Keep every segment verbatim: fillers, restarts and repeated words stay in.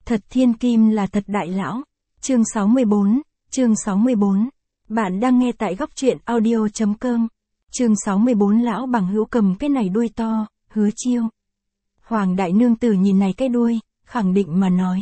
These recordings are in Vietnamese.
Thật thiên kim là thật đại lão. Chương sáu mươi bốn, chương sáu mươi bốn. Bạn đang nghe tại góc truyện audio chấm com. Chương sáu mươi bốn lão bằng hữu cầm cái này đuôi to, Hứa Chiêu. Hoàng đại nương tử nhìn này cái đuôi, khẳng định mà nói.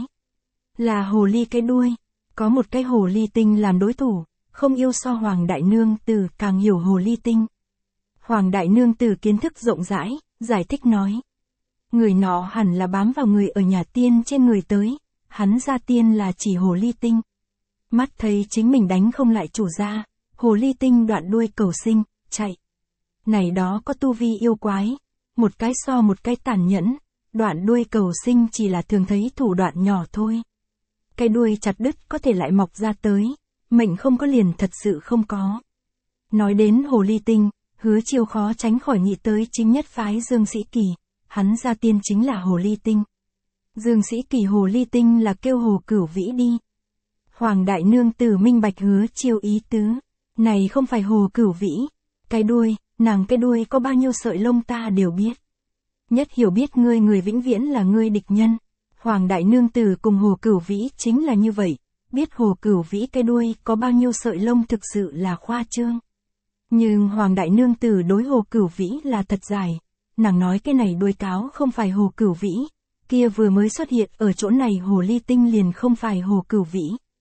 Là hồ ly cái đuôi, có một cái hồ ly tinh làm đối thủ, không yêu so Hoàng đại nương tử càng hiểu hồ ly tinh. Hoàng đại nương tử kiến thức rộng rãi, giải thích nói. Người nọ hẳn là bám vào người ở nhà tiên trên người tới, hắn ra tiên là chỉ hồ ly tinh. Mắt thấy chính mình đánh không lại chủ gia, hồ ly tinh đoạn đuôi cầu sinh, chạy. Này đó có tu vi yêu quái, một cái so một cái tàn nhẫn, đoạn đuôi cầu sinh chỉ là thường thấy thủ đoạn nhỏ thôi. Cái đuôi chặt đứt có thể lại mọc ra tới, mệnh không có liền thật sự không có. Nói đến hồ ly tinh, Hứa Chiêu khó tránh khỏi nghĩ tới chính nhất phái Dương Sĩ Kỳ, hắn ra tiên chính là hồ ly tinh. Dương Sĩ Kỳ hồ ly tinh là kêu hồ cửu vĩ đi. Hoàng đại nương tử minh bạch Hứa Chiêu ý tứ, này không phải hồ cửu vĩ, cái đuôi, nàng cái đuôi có bao nhiêu sợi lông ta đều biết. Nhất hiểu biết ngươi người vĩnh viễn là ngươi địch nhân. Hoàng đại nương tử cùng hồ cửu vĩ chính là như vậy, biết hồ cửu vĩ cái đuôi có bao nhiêu sợi lông thực sự là khoa trương. Nhưng Hoàng đại nương tử đối hồ cửu vĩ là thật dài, nàng nói cái này đuôi cáo không phải hồ cửu vĩ, kia vừa mới xuất hiện ở chỗ này hồ ly tinh liền không phải hồ cửu vĩ.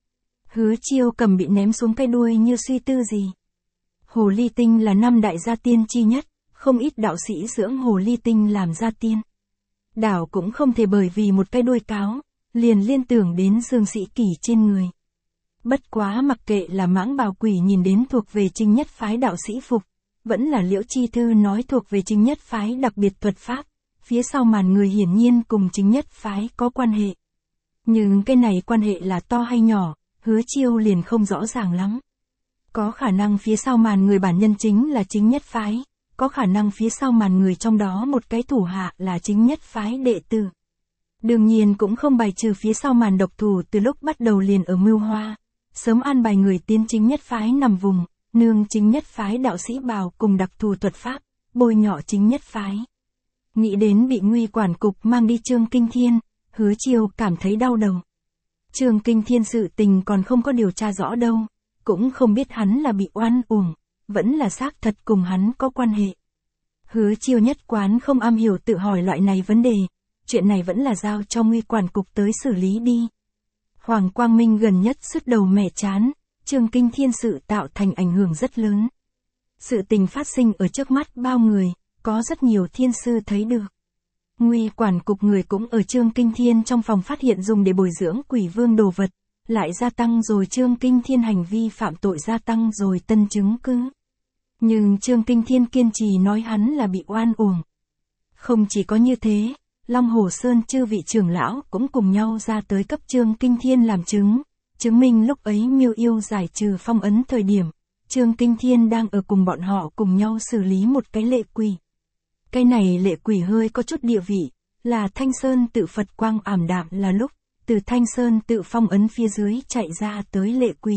Hứa Chiêu cầm bị ném xuống cái đuôi như suy tư gì. Hồ ly tinh là năm đại gia tiên chi nhất, không ít đạo sĩ dưỡng hồ ly tinh làm gia tiên. Đảo cũng không thể bởi vì một cái đuôi cáo, liền liên tưởng đến Dương Sĩ Kỳ trên người. Bất quá mặc kệ là mãng bào quỷ nhìn đến thuộc về chính nhất phái đạo sĩ phục, vẫn là Liễu Chi Thư nói thuộc về chính nhất phái đặc biệt thuật pháp, phía sau màn người hiển nhiên cùng chính nhất phái có quan hệ. Nhưng cái này quan hệ là to hay nhỏ, Hứa Chiêu liền không rõ ràng lắm. Có khả năng phía sau màn người bản nhân chính là chính nhất phái, có khả năng phía sau màn người trong đó một cái thủ hạ là chính nhất phái đệ tử. Đương nhiên cũng không bài trừ phía sau màn độc thủ từ lúc bắt đầu liền ở mưu hoa, sớm an bài người tiến chính nhất phái nằm vùng, nương chính nhất phái đạo sĩ bào cùng đặc thù thuật pháp, bôi nhọ chính nhất phái. Nghĩ đến bị Nguy quản cục mang đi Trương Kinh Thiên, Hứa Chiêu cảm thấy đau đầu. Trương Kinh Thiên sự tình còn không có điều tra rõ đâu, cũng không biết hắn là bị oan uổng, vẫn là xác thật cùng hắn có quan hệ. Hứa Chiêu nhất quán không am hiểu tự hỏi loại này vấn đề, chuyện này vẫn là giao cho Nguy quản cục tới xử lý đi. Hoàng Quang Minh gần nhất sứt đầu mẻ chán, Trương Kinh Thiên sự tạo thành ảnh hưởng rất lớn. Sự tình phát sinh ở trước mắt bao người, có rất nhiều thiên sư thấy được. Nguy quản cục người cũng ở Trương Kinh Thiên trong phòng phát hiện dùng để bồi dưỡng quỷ vương đồ vật, lại gia tăng rồi Trương Kinh Thiên hành vi phạm tội gia tăng rồi tân chứng cứ. Nhưng Trương Kinh Thiên kiên trì nói hắn là bị oan uổng. Không chỉ có như thế, Long Hồ Sơn chư vị trưởng lão cũng cùng nhau ra tới cấp Trương Kinh Thiên làm chứng, chứng minh lúc ấy Miêu Yêu giải trừ phong ấn thời điểm, Trương Kinh Thiên đang ở cùng bọn họ cùng nhau xử lý một cái lệ quỷ. Cái này lệ quỷ hơi có chút địa vị, là Thanh Sơn tự Phật quang ảm đạm là lúc, từ Thanh Sơn tự phong ấn phía dưới chạy ra tới lệ quỷ.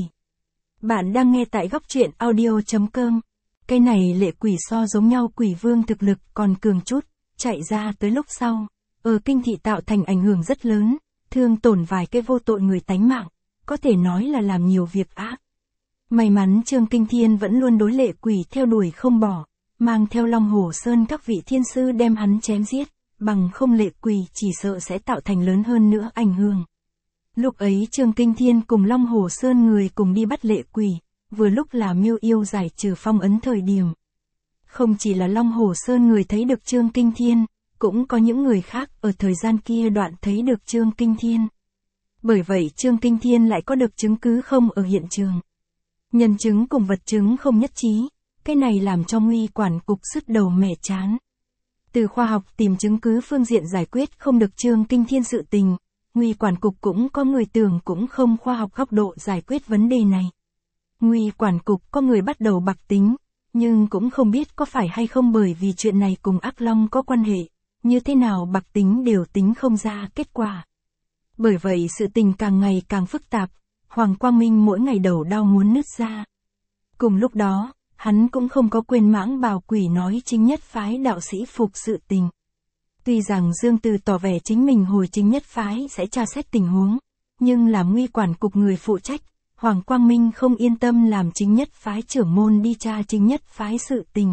Bạn đang nghe tại góc truyện audio chấm com. Cái này lệ quỷ so giống nhau quỷ vương thực lực còn cường chút, chạy ra tới lúc sau, ở kinh thị tạo thành ảnh hưởng rất lớn, thương tổn vài cái vô tội người tánh mạng, có thể nói là làm nhiều việc ác. May mắn Trương Kinh Thiên vẫn luôn đối lệ quỷ theo đuổi không bỏ, mang theo Long Hồ Sơn các vị thiên sư đem hắn chém giết, bằng không lệ quỷ chỉ sợ sẽ tạo thành lớn hơn nữa ảnh hưởng. Lúc ấy Trương Kinh Thiên cùng Long Hồ Sơn người cùng đi bắt lệ quỷ, vừa lúc là Miêu Yêu giải trừ phong ấn thời điểm. Không chỉ là Long Hồ Sơn người thấy được Trương Kinh Thiên, cũng có những người khác ở thời gian kia đoạn thấy được Trương Kinh Thiên. Bởi vậy Trương Kinh Thiên lại có được chứng cứ không ở hiện trường. Nhân chứng cùng vật chứng không nhất trí, cái này làm cho Nguy quản cục sứt đầu mẻ chán. Từ khoa học tìm chứng cứ phương diện giải quyết không được Trương Kinh Thiên sự tình, Nguy quản cục cũng có người tưởng cũng không khoa học góc độ giải quyết vấn đề này. Nguy quản cục có người bắt đầu bạc tính, nhưng cũng không biết có phải hay không bởi vì chuyện này cùng Ác Long có quan hệ, như thế nào bạc tính đều tính không ra kết quả. Bởi vậy sự tình càng ngày càng phức tạp, Hoàng Quang Minh mỗi ngày đầu đau muốn nứt ra. Cùng lúc đó, hắn cũng không có quên mãng bào quỷ nói chính nhất phái đạo sĩ phục sự tình. Tuy rằng Dương Từ tỏ vẻ chính mình hồi chính nhất phái sẽ tra xét tình huống, nhưng làm Nguy quản cục người phụ trách, Hoàng Quang Minh không yên tâm làm chính nhất phái trưởng môn đi tra chính nhất phái sự tình.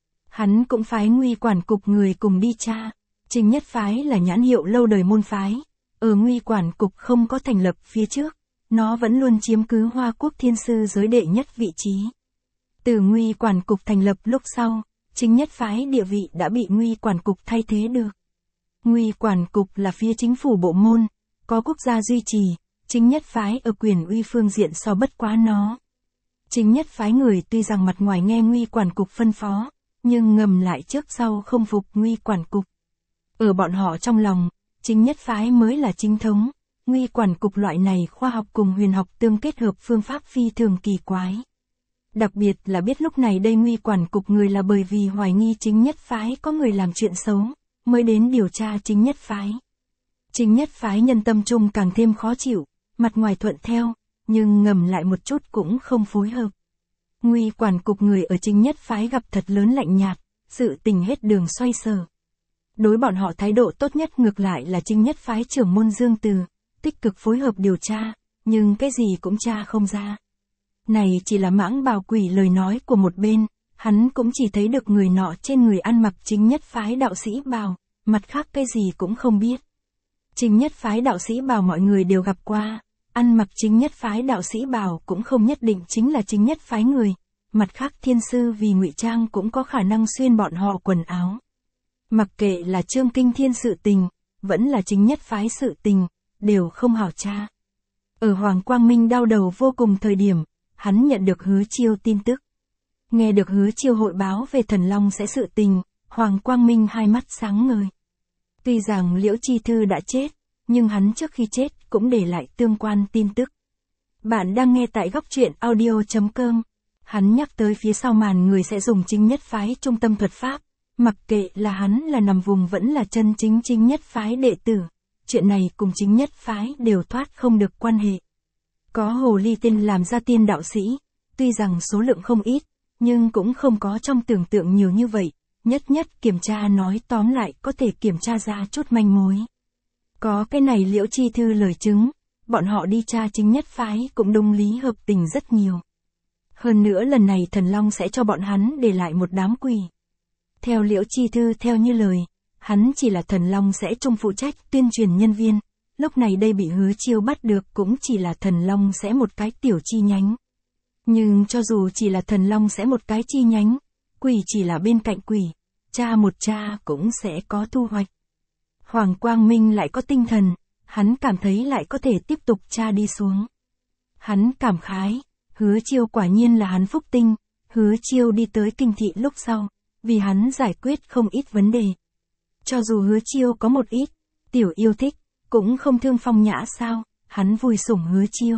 Hắn cũng phái Nguy quản cục người cùng đi tra. Chính nhất phái là nhãn hiệu lâu đời môn phái, ở Nguy quản cục không có thành lập phía trước, nó vẫn luôn chiếm cứ Hoa Quốc thiên sư giới đệ nhất vị trí. Từ Nguy quản cục thành lập lúc sau, chính nhất phái địa vị đã bị Nguy quản cục thay thế được. Nguy quản cục là phía chính phủ bộ môn, có quốc gia duy trì, chính nhất phái ở quyền uy phương diện so bất quá nó. Chính nhất phái người tuy rằng mặt ngoài nghe Nguy quản cục phân phó, nhưng ngầm lại trước sau không phục Nguy quản cục. Ở bọn họ trong lòng, chính nhất phái mới là chính thống, Nguy quản cục loại này khoa học cùng huyền học tương kết hợp phương pháp phi thường kỳ quái. Đặc biệt là biết lúc này đây Nguy quản cục người là bởi vì hoài nghi chính nhất phái có người làm chuyện xấu, mới đến điều tra chính nhất phái. Chính nhất phái nhân tâm trung càng thêm khó chịu, mặt ngoài thuận theo, nhưng ngầm lại một chút cũng không phối hợp. Nguy quản cục người ở chính nhất phái gặp thật lớn lạnh nhạt, sự tình hết đường xoay sở. Đối bọn họ thái độ tốt nhất ngược lại là chính nhất phái trưởng môn Dương Từ, tích cực phối hợp điều tra, nhưng cái gì cũng tra không ra. Này chỉ là mãng bào quỷ lời nói của một bên, hắn cũng chỉ thấy được người nọ trên người ăn mặc chính nhất phái đạo sĩ bào, mặt khác cái gì cũng không biết. Chính nhất phái đạo sĩ bào mọi người đều gặp qua, ăn mặc chính nhất phái đạo sĩ bào cũng không nhất định chính là chính nhất phái người, mặt khác thiên sư vì ngụy trang cũng có khả năng xuyên bọn họ quần áo. Mặc kệ là Trương Kinh Thiên sự tình, vẫn là chính nhất phái sự tình, đều không hảo tra. Ở Hoàng Quang Minh đau đầu vô cùng thời điểm, hắn nhận được Hứa Chiêu tin tức. Nghe được Hứa Chiêu hội báo về Thần Long sẽ sự tình, Hoàng Quang Minh hai mắt sáng ngời. Tuy rằng Liễu Chi Thư đã chết, nhưng hắn trước khi chết cũng để lại tương quan tin tức. Bạn đang nghe tại góc truyện audio chấm com. Hắn nhắc tới phía sau màn người sẽ dùng chính nhất phái trung tâm thuật pháp. Mặc kệ là hắn là nằm vùng vẫn là chân chính chính nhất phái đệ tử, chuyện này cùng chính nhất phái đều thoát không được quan hệ. Có hồ ly tinh làm ra tiên đạo sĩ, tuy rằng số lượng không ít, nhưng cũng không có trong tưởng tượng nhiều như vậy, nhất nhất kiểm tra nói tóm lại có thể kiểm tra ra chút manh mối. Có cái này Liễu Chi Thư lời chứng, bọn họ đi tra chính nhất phái cũng đồng lý hợp tình rất nhiều. Hơn nữa lần này Thần Long sẽ cho bọn hắn để lại một đám quỷ. Theo Liễu Chi Thư theo như lời, hắn chỉ là Thần Long sẽ trung phụ trách tuyên truyền nhân viên, lúc này đây bị Hứa Chiêu bắt được cũng chỉ là Thần Long sẽ một cái tiểu chi nhánh. Nhưng cho dù chỉ là Thần Long sẽ một cái chi nhánh, quỷ chỉ là bên cạnh quỷ, tra một tra cũng sẽ có thu hoạch. Hoàng Quang Minh lại có tinh thần, hắn cảm thấy lại có thể tiếp tục tra đi xuống. Hắn cảm khái, Hứa Chiêu quả nhiên là hắn phúc tinh, Hứa Chiêu đi tới kinh thị lúc sau, vì hắn giải quyết không ít vấn đề. Cho dù Hứa Chiêu có một ít tiểu yêu thích, cũng không thương Phong Nhã sao, hắn vui sủng Hứa Chiêu.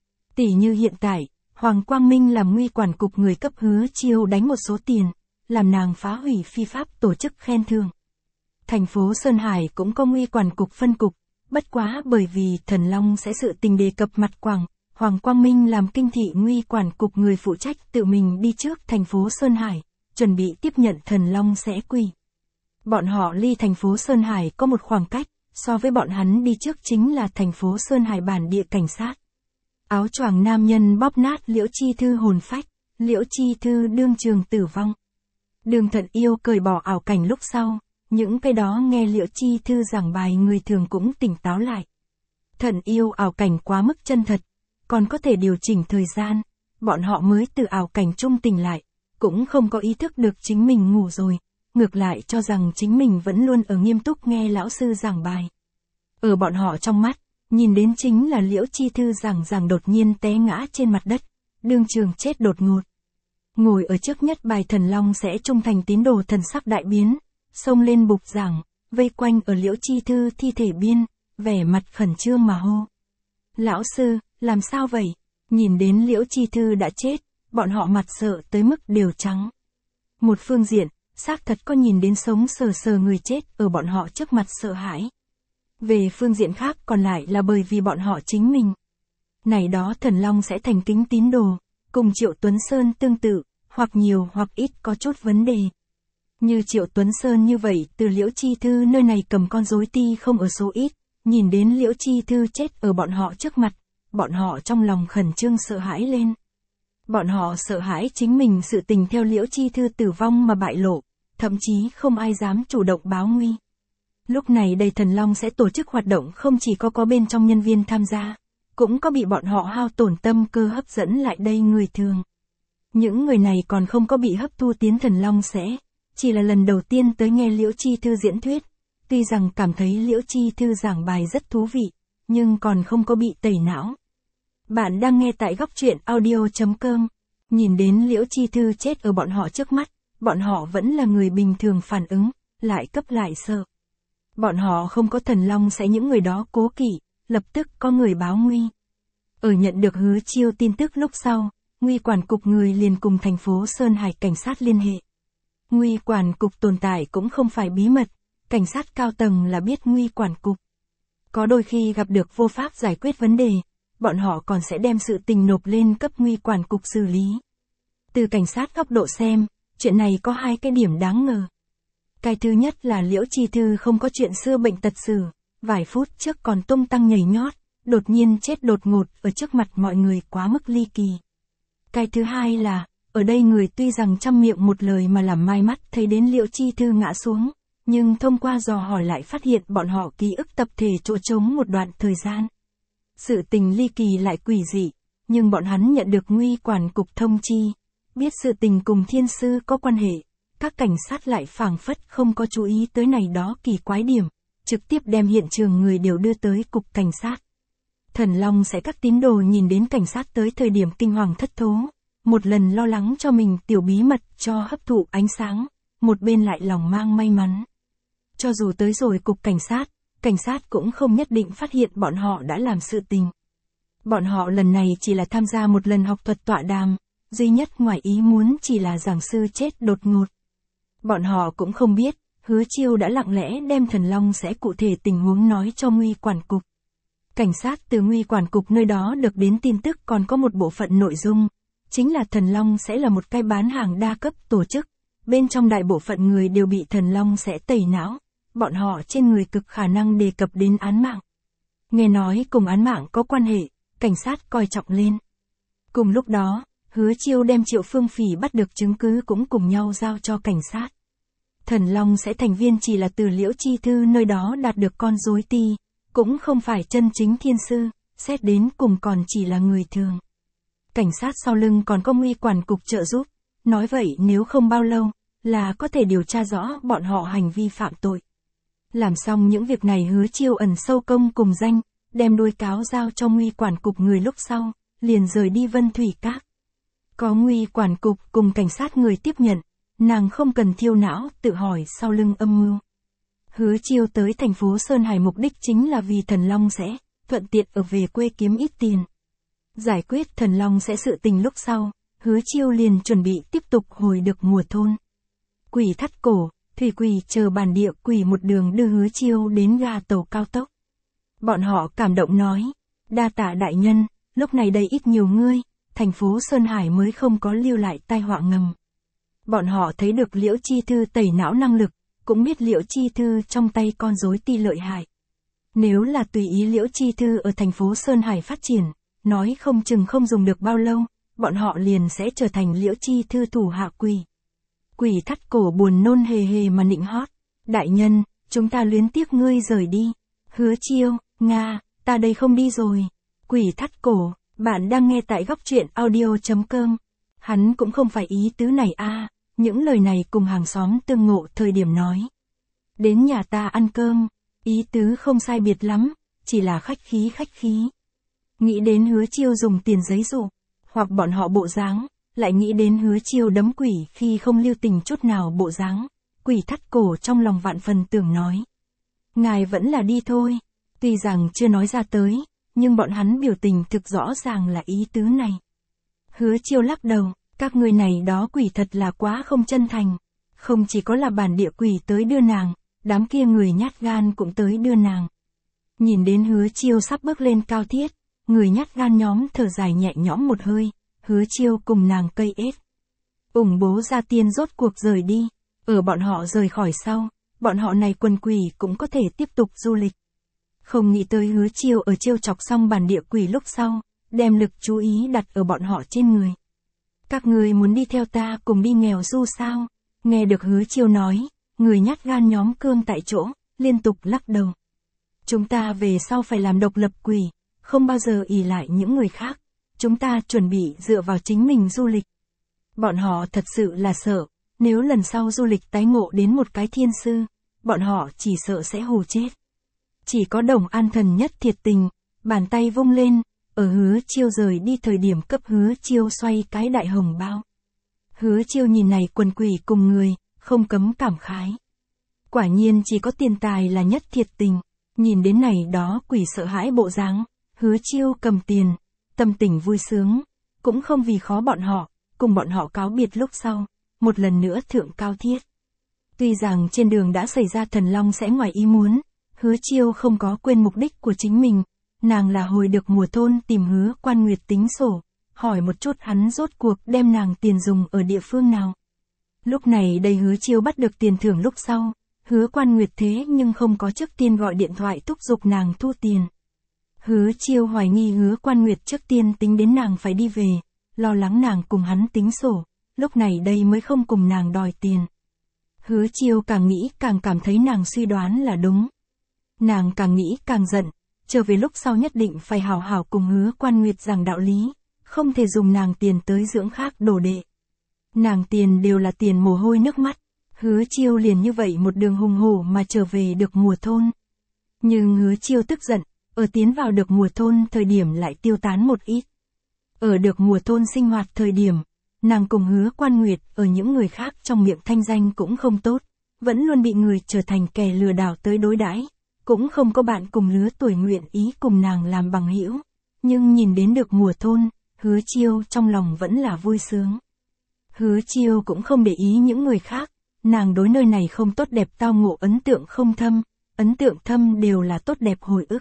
Tỷ như hiện tại, Hoàng Quang Minh làm Nguy quản cục người cấp Hứa Chiêu đánh một số tiền, làm nàng phá hủy phi pháp tổ chức khen thưởng. Thành phố Sơn Hải cũng có Nguy quản cục phân cục, bất quá bởi vì Thần Long sẽ sự tình đề cập mặt quảng, Hoàng Quang Minh làm kinh thị Nguy quản cục người phụ trách tự mình đi trước thành phố Sơn Hải, chuẩn bị tiếp nhận Thần Long sẽ quỷ. Bọn họ ly thành phố Sơn Hải có một khoảng cách, so với bọn hắn đi trước chính là thành phố Sơn Hải bản địa cảnh sát. Áo choàng nam nhân bóp nát Liễu Chi Thư hồn phách, Liễu Chi Thư đương trường tử vong. Đường Thận Yêu cởi bỏ ảo cảnh lúc sau, những cái đó nghe Liễu Chi Thư giảng bài người thường cũng tỉnh táo lại. Thận Yêu ảo cảnh quá mức chân thật, còn có thể điều chỉnh thời gian, bọn họ mới từ ảo cảnh trung tỉnh lại, cũng không có ý thức được chính mình ngủ rồi, ngược lại cho rằng chính mình vẫn luôn ở nghiêm túc nghe lão sư giảng bài. Ở bọn họ trong mắt, nhìn đến chính là Liễu Chi Thư giảng giảng đột nhiên té ngã trên mặt đất, đương trường chết đột ngột. Ngồi ở trước nhất bài Thần Long sẽ trung thành tín đồ thần sắc đại biến, xông lên bục giảng, vây quanh ở Liễu Chi Thư thi thể biên, vẻ mặt khẩn trương mà hô. Lão sư, làm sao vậy? Nhìn đến Liễu Chi Thư đã chết, bọn họ mặt sợ tới mức đều trắng. Một phương diện, xác thật có nhìn đến sống sờ sờ người chết ở bọn họ trước mặt sợ hãi. Về phương diện khác còn lại là bởi vì bọn họ chính mình. Này đó Thần Long sẽ thành kính tín đồ, cùng Triệu Tuấn Sơn tương tự, hoặc nhiều hoặc ít có chút vấn đề. Như Triệu Tuấn Sơn như vậy từ Liễu Chi Thư nơi này cầm con rối ti không ở số ít, nhìn đến Liễu Chi Thư chết ở bọn họ trước mặt, bọn họ trong lòng khẩn trương sợ hãi lên. Bọn họ sợ hãi chính mình sự tình theo Liễu Chi Thư tử vong mà bại lộ, thậm chí không ai dám chủ động báo nguy. Lúc này đây Thần Long sẽ tổ chức hoạt động không chỉ có có bên trong nhân viên tham gia, cũng có bị bọn họ hao tổn tâm cơ hấp dẫn lại đây người thường. Những người này còn không có bị hấp thu tiến Thần Long sẽ, chỉ là lần đầu tiên tới nghe Liễu Chi Thư diễn thuyết, tuy rằng cảm thấy Liễu Chi Thư giảng bài rất thú vị, nhưng còn không có bị tẩy não. Bạn đang nghe tại góc truyện audio chấm com, nhìn đến Liễu Chi Thư chết ở bọn họ trước mắt, bọn họ vẫn là người bình thường phản ứng, lại cấp lại sợ. Bọn họ không có Thần Long sẽ những người đó cố kỵ, lập tức có người báo nguy. Ở nhận được Hứa Chiêu tin tức lúc sau, Nguy quản cục người liền cùng thành phố Sơn Hải cảnh sát liên hệ. Nguy quản cục tồn tại cũng không phải bí mật, cảnh sát cao tầng là biết Nguy quản cục. Có đôi khi gặp được vô pháp giải quyết vấn đề, bọn họ còn sẽ đem sự tình nộp lên cấp Nguy quản cục xử lý. Từ cảnh sát góc độ xem, chuyện này có hai cái điểm đáng ngờ. Cái thứ nhất là Liễu Chi Thư không có chuyện xưa bệnh tật sử, vài phút trước còn tung tăng nhảy nhót, đột nhiên chết đột ngột ở trước mặt mọi người quá mức ly kỳ. Cái thứ hai là, ở đây người tuy rằng trăm miệng một lời mà làm mai mắt thấy đến Liễu Chi Thư ngã xuống, nhưng thông qua dò hỏi lại phát hiện bọn họ ký ức tập thể chỗ trống một đoạn thời gian. Sự tình ly kỳ lại quỷ dị, nhưng bọn hắn nhận được Nguy quản cục thông chi, biết sự tình cùng thiên sư có quan hệ, các cảnh sát lại phảng phất không có chú ý tới này đó kỳ quái điểm, trực tiếp đem hiện trường người đều đưa tới cục cảnh sát. Thần Long sẽ các tín đồ nhìn đến cảnh sát tới thời điểm kinh hoàng thất thố, một lần lo lắng cho mình tiểu bí mật cho hấp thụ ánh sáng, một bên lại lòng mang may mắn. Cho dù tới rồi cục cảnh sát, cảnh sát cũng không nhất định phát hiện bọn họ đã làm sự tình. Bọn họ lần này chỉ là tham gia một lần học thuật tọa đàm, duy nhất ngoài ý muốn chỉ là giảng sư chết đột ngột. Bọn họ cũng không biết, Hứa Chiêu đã lặng lẽ đem Thần Long sẽ cụ thể tình huống nói cho Nguy quản cục. Cảnh sát từ Nguy quản cục nơi đó được đến tin tức còn có một bộ phận nội dung, chính là Thần Long sẽ là một cái bán hàng đa cấp tổ chức, bên trong đại bộ phận người đều bị Thần Long sẽ tẩy não, bọn họ trên người cực khả năng đề cập đến án mạng. Nghe nói cùng án mạng có quan hệ, cảnh sát coi trọng lên. Cùng lúc đó, Hứa Chiêu đem Triệu Phương Phỉ bắt được chứng cứ cũng cùng nhau giao cho cảnh sát. Thần Long sẽ thành viên chỉ là từ Liễu Chi Thư nơi đó đạt được con rối ti, cũng không phải chân chính thiên sư, xét đến cùng còn chỉ là người thường. Cảnh sát sau lưng còn có Nguy quản cục trợ giúp, nói vậy nếu không bao lâu, là có thể điều tra rõ bọn họ hành vi phạm tội. Làm xong những việc này Hứa Chiêu ẩn sâu công cùng danh, đem đuôi cáo giao cho Nguy quản cục người lúc sau, liền rời đi Vân Thủy Các. Có Nguy quản cục cùng cảnh sát người tiếp nhận, nàng không cần thiêu não tự hỏi sau lưng âm mưu. Hứa Chiêu tới thành phố Sơn Hải mục đích chính là vì Thần Long sẽ, thuận tiện ở về quê kiếm ít tiền. Giải quyết Thần Long sẽ sự tình lúc sau, Hứa Chiêu liền chuẩn bị tiếp tục hồi được mùa thôn. Quỷ Thắt Cổ, Thủy Quỷ chờ bản địa quỷ một đường đưa Hứa Chiêu đến ga tàu cao tốc. Bọn họ cảm động nói, đa tạ đại nhân, lúc này đây ít nhiều ngươi, thành phố Sơn Hải mới không có lưu lại tai họa ngầm. Bọn họ thấy được Liễu Chi Thư tẩy não năng lực, cũng biết Liễu Chi Thư trong tay con rối ti lợi hại. Nếu là tùy ý Liễu Chi Thư ở thành phố Sơn Hải phát triển, nói không chừng không dùng được bao lâu, bọn họ liền sẽ trở thành Liễu Chi Thư thủ hạ quỷ. Quỷ Thắt Cổ buồn nôn hề hề mà nịnh hót, đại nhân, chúng ta luyến tiếc ngươi rời đi. Hứa Chiêu, Nga, ta đây không đi rồi. Quỷ Thắt Cổ, bạn đang nghe tại góc truyện audio chấm com. Hắn cũng không phải ý tứ này a, à, những lời này cùng hàng xóm tương ngộ thời điểm nói. Đến nhà ta ăn cơm, ý tứ không sai biệt lắm, chỉ là khách khí khách khí. Nghĩ đến Hứa Chiêu dùng tiền giấy dụ, hoặc bọn họ bộ dáng, lại nghĩ đến Hứa Chiêu đấm quỷ khi không lưu tình chút nào bộ dáng, Quỷ Thắt Cổ trong lòng vạn phần tưởng nói. Ngài vẫn là đi thôi, tuy rằng chưa nói ra tới, nhưng bọn hắn biểu tình thực rõ ràng là ý tứ này. Hứa Chiêu lắc đầu, các người này đó quỷ thật là quá không chân thành, không chỉ có là bản địa quỷ tới đưa nàng, đám kia người nhát gan cũng tới đưa nàng. Nhìn đến Hứa Chiêu sắp bước lên cao thiết, người nhát gan nhóm thở dài nhẹ nhõm một hơi, Hứa Chiêu cùng nàng cây ết. Ủng bố gia tiên rốt cuộc rời đi, Ở bọn họ rời khỏi sau, bọn họ này quần quỷ cũng có thể tiếp tục du lịch. Không nghĩ tới Hứa Chiêu ở trêu chọc xong bản địa quỷ lúc sau, đem lực chú ý đặt ở bọn họ trên người. Các người muốn đi theo ta cùng đi nghèo du sao? Nghe được Hứa Chiêu nói, người nhát gan nhóm Cương tại chỗ, liên tục lắc đầu. Chúng ta về sau phải làm độc lập quỷ, không bao giờ ỷ lại những người khác. Chúng ta chuẩn bị dựa vào chính mình du lịch. Bọn họ thật sự là sợ, nếu lần sau du lịch tái ngộ đến một cái thiên sư, bọn họ chỉ sợ sẽ hù chết. Chỉ có Đồng An Thần nhất thiệt tình, bàn tay vung lên, ở Hứa Chiêu rời đi thời điểm cấp Hứa Chiêu xoay cái đại hồng bao. Hứa Chiêu nhìn này quần quỷ cùng người, không cấm cảm khái. Quả nhiên chỉ có tiền tài là nhất thiệt tình, nhìn đến này đó quỷ sợ hãi bộ dáng, Hứa Chiêu cầm tiền, tâm tình vui sướng, cũng không vì khó bọn họ, cùng bọn họ cáo biệt lúc sau, một lần nữa thượng cao thiết. Tuy rằng trên đường đã xảy ra thần long sẽ ngoài ý muốn, Hứa Chiêu không có quên mục đích của chính mình, nàng là hồi được mùa thôn tìm Hứa Quan Nguyệt tính sổ, hỏi một chút hắn rốt cuộc đem nàng tiền dùng ở địa phương nào. Lúc này đây Hứa Chiêu bắt được tiền thưởng lúc sau, Hứa Quan Nguyệt thế nhưng không có trước tiên gọi điện thoại thúc giục nàng thu tiền. Hứa Chiêu hoài nghi Hứa Quan Nguyệt trước tiên tính đến nàng phải đi về, lo lắng nàng cùng hắn tính sổ, lúc này đây mới không cùng nàng đòi tiền. Hứa Chiêu càng nghĩ càng cảm thấy nàng suy đoán là đúng. Nàng càng nghĩ càng giận, trở về lúc sau nhất định phải hào hào cùng Hứa Quan Nguyệt giảng đạo lý, không thể dùng nàng tiền tới dưỡng khác đồ đệ. Nàng tiền đều là tiền mồ hôi nước mắt, Hứa Chiêu liền như vậy một đường hùng hổ mà trở về được mùa thôn. Nhưng Hứa Chiêu tức giận, ở tiến vào được mùa thôn thời điểm lại tiêu tán một ít. Ở được mùa thôn sinh hoạt thời điểm, nàng cùng Hứa Quan Nguyệt ở những người khác trong miệng thanh danh cũng không tốt, vẫn luôn bị người trở thành kẻ lừa đảo tới đối đãi, cũng không có bạn cùng lứa tuổi nguyện ý cùng nàng làm bằng hữu. Nhưng nhìn đến được mùa thôn, Hứa Chiêu trong lòng vẫn là vui sướng. Hứa Chiêu cũng không để ý những người khác, nàng đối nơi này không tốt đẹp tao ngộ ấn tượng không thâm, ấn tượng thâm đều là tốt đẹp hồi ức.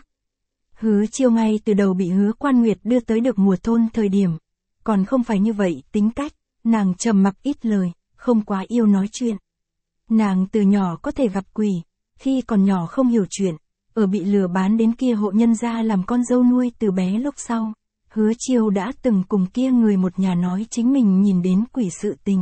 Hứa Chiêu ngay từ đầu bị Hứa Quan Nguyệt đưa tới được mùa thôn thời điểm, còn không phải như vậy tính cách, nàng trầm mặc ít lời, không quá yêu nói chuyện. Nàng từ nhỏ có thể gặp quỷ, khi còn nhỏ không hiểu chuyện, ở bị lừa bán đến kia hộ nhân gia làm con dâu nuôi từ bé lúc sau, Hứa Chiêu đã từng cùng kia người một nhà nói chính mình nhìn đến quỷ sự tình.